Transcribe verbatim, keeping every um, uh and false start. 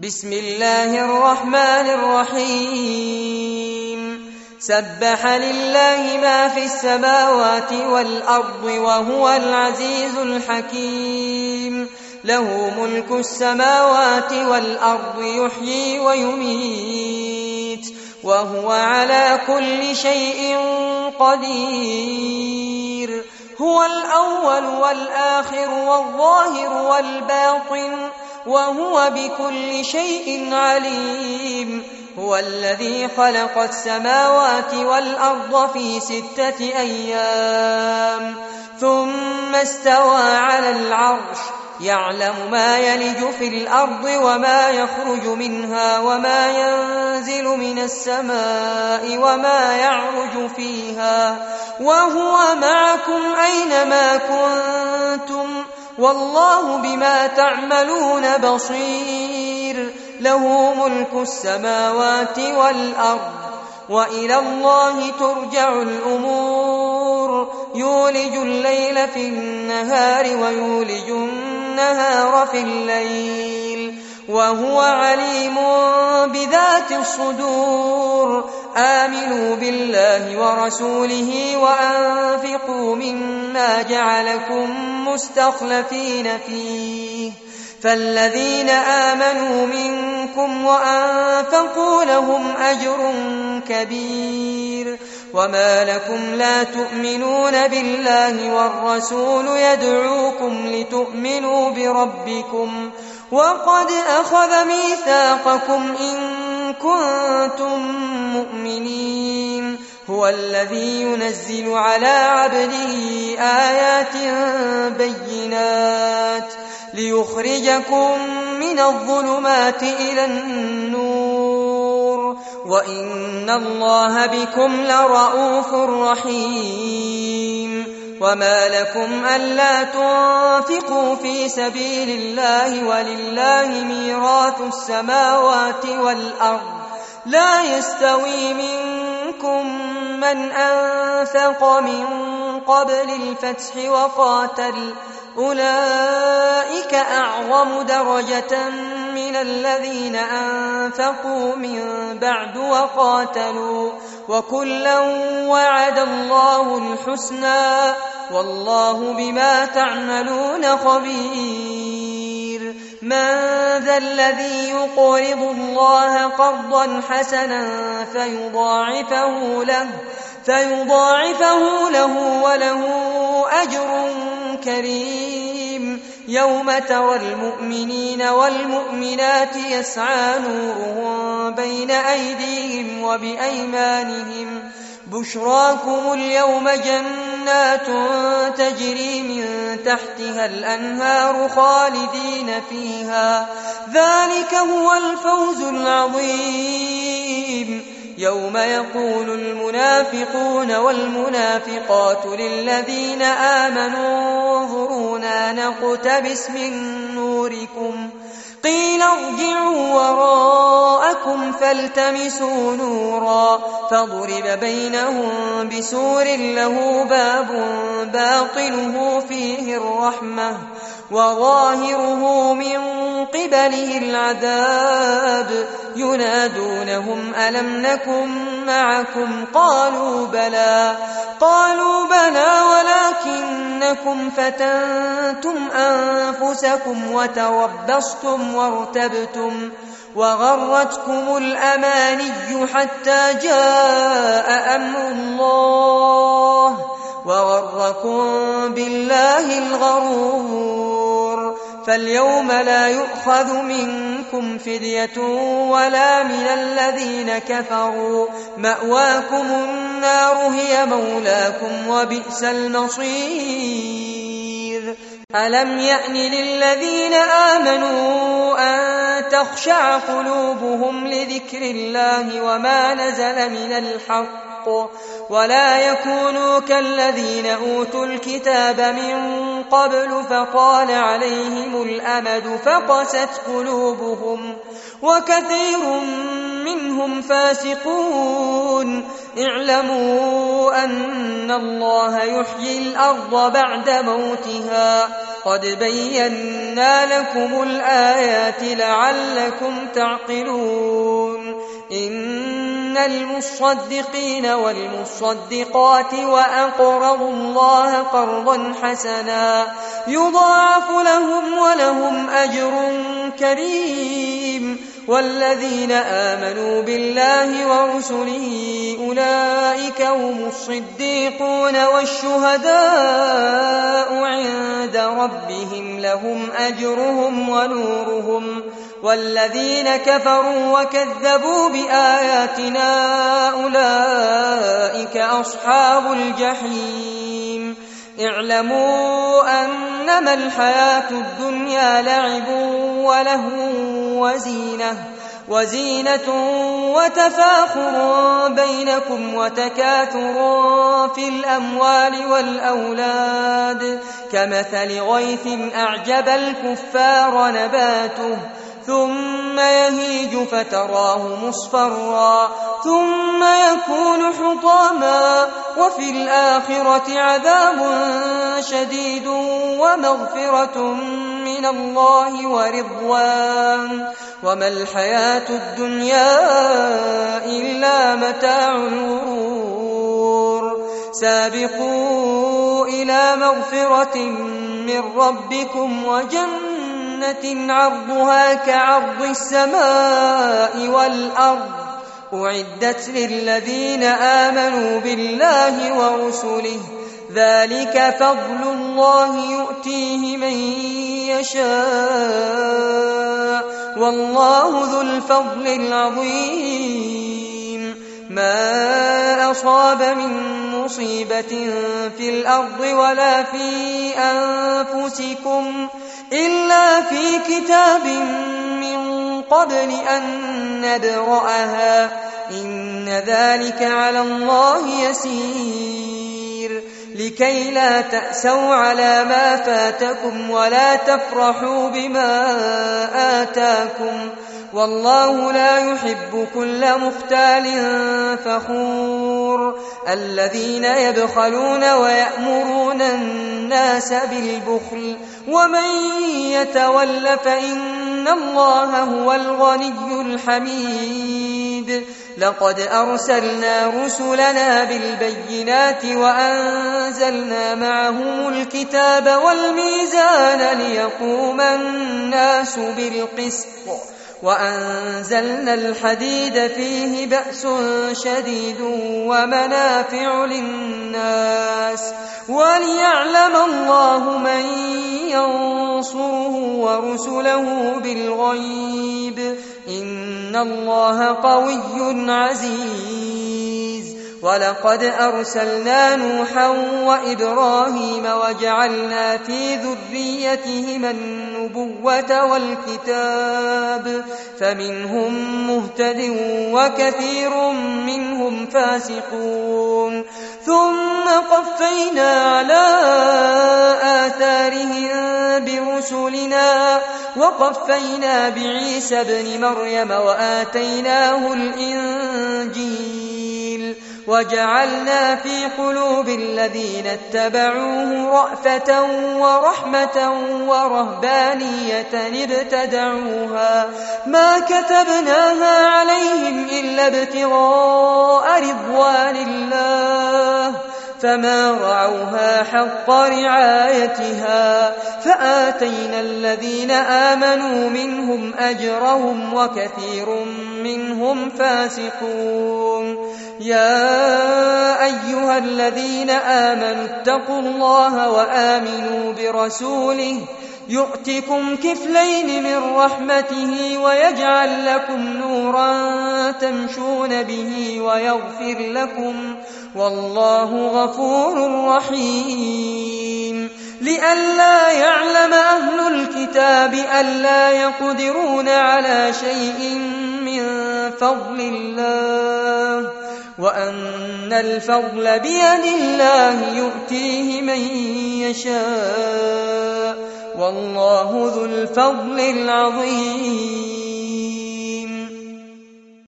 بسم الله الرحمن الرحيم سبح لله ما في السماوات والأرض وهو العزيز الحكيم له ملك السماوات والأرض يحيي ويميت وهو على كل شيء قدير هو الأول والآخر والظاهر والباطن وهو بكل شيء عليم هو الذي خلق السماوات والأرض في ستة أيام ثم استوى على العرش يعلم ما يلج في الأرض وما يخرج منها وما ينزل من السماء وما يعرج فيها وهو معكم أينما كنتم والله بما تعملون بصير له ملك السماوات والأرض وإلى الله ترجع الأمور يولج الليل في النهار ويولج النهار في الليل وهو عليم بذات الصدور آمنوا بالله ورسوله وأنفقوا مما جعلكم مستخلفين فيه فالذين آمنوا منكم وأنفقوا لهم أجر كبير وما لكم لا تؤمنون بالله والرسول يدعوكم لتؤمنوا بربكم وقد أخذ ميثاقكم إن كنتم مؤمنين هو الذي ينزل على عبده آيات بينات ليخرجكم من الظلمات إلى النور وإن الله بكم لرءوف رحيم وما لكم ألا تنفقوا في سبيل الله ولله ميراث السماوات والأرض لا يستوي منكم من أنفق من قبل الفتح وقاتل أولئك أعظم درجة من الذين أنفقوا من بعد وقاتلوا وكلا وعد الله الحسنى والله بما تعملون خبير من ذا الذي يقرض الله قرضا حسنا فيضاعفه له فيضاعفه له وله أجر كريم يوم ترى المؤمنين والمؤمنات يسعى نورهم بين أيديهم وبأيمانهم بشراكم اليوم جنات تجري من تحتها الأنهار خالدين فيها ذلك هو الفوز العظيم يوم يقول المنافقون والمنافقات للذين آمنوا انظرونا نقتبس من نوركم قيل ارجعوا وراءكم فالتمسوا نورا فضرب بينهم بسور له باب باطنه فيه الرحمة وظاهره من قبله العذاب ينادونهم ألم نكن معكم قالوا بلى قالوا بلى ولكنكم فتنتم أنفسكم وتربصتم وارتبتم وغرتكم الأماني حتى جاء أمر الله وغركم بالله الغرور فاليوم لا يؤخذ منكم فدية ولا من الذين كفروا مأواكم النار هي مولاكم وبئس المصير ألم يأن للذين آمنوا أن تخشع قلوبهم لذكر الله وما نزل من الحق ولا يكونوا كالذين أوتوا الكتاب من قبل فطال عليهم الأمد فقست قلوبهم وكثير منهم فاسقون اعلموا أن الله يحيي الأرض بعد موتها قد بينا لكم الآيات لعلكم تعقلون إن المصدقين والمصدقات وأقرضوا الله قرضا حسنا يضاعف لهم ولهم أجر كريم والذين آمنوا بالله ورسله أولئك هم الصديقون والشهداء عند ربهم لهم أجرهم ونورهم والذين كفروا وكذبوا بآياتنا أولئك أصحاب الجحيم اعلموا أنما الحياة الدنيا لعب ولهو وزينة وزينة وتفاخر بينكم وتكاثر في الأموال والأولاد كمثل غيث أعجب الكفار نباته ثم يهيج فتراه مصفرا ثم يكون حطاما وفي الآخرة عذاب شديد ومغفرة من الله ورضوان وما الحياة الدنيا إلا متاع الغرور سابقوا إلى مغفرة من ربكم وجنة عرضها كعرض السماء والأرض أعدت للذين آمنوا بالله ورسله ذلك فضل الله يؤتيه من يشاء والله ذو الفضل العظيم ما أصاب من مصيبة في الأرض ولا في أنفسكم إلا في كتاب من قبل أن نبرأها إن ذلك على الله يسير لكي لا تأسوا على ما فاتكم ولا تفرحوا بما آتاكم والله لا يحب كل مختال فخور الذين يبخلون ويأمرون الناس بالبخل ومن يتول فإن الله هو الغني الحميد لقد أرسلنا رسلنا بالبينات وأنزلنا معهم الكتاب والميزان ليقوم الناس بالقسط وأنزلنا الحديد فيه بأس شديد ومنافع للناس وليعلم الله من ينصره ورسله بالغيب إن الله قوي عزيز ولقد أرسلنا نوحا وإبراهيم وجعلنا في ذريتهما النبوة والكتاب فمنهم مهتد وكثير منهم فاسقون ثم قفينا على آثارهم برسلنا وقفينا بعيسى ابن مريم وآتيناه الإنجيل وجعلنا في قلوب الذين اتبعوه رأفة ورحمة ورهبانية ابتدعوها ما كتبناها عليهم إلا ابتغاء رضوان الله فما رعوها حق رعايتها فآتينا الذين آمنوا منهم أجرهم وكثير منهم فاسقون يا أيها الذين آمنوا اتقوا الله وآمنوا برسوله يؤتكم كفلين من رحمته ويجعل لكم نورا تمشون به ويغفر لكم والله غفور رحيم لئلا يعلم أهل الكتاب ألا يقدرون على شيء من فضل الله وأن الفضل بيد الله يؤتيه من يشاء والله ذو الفضل العظيم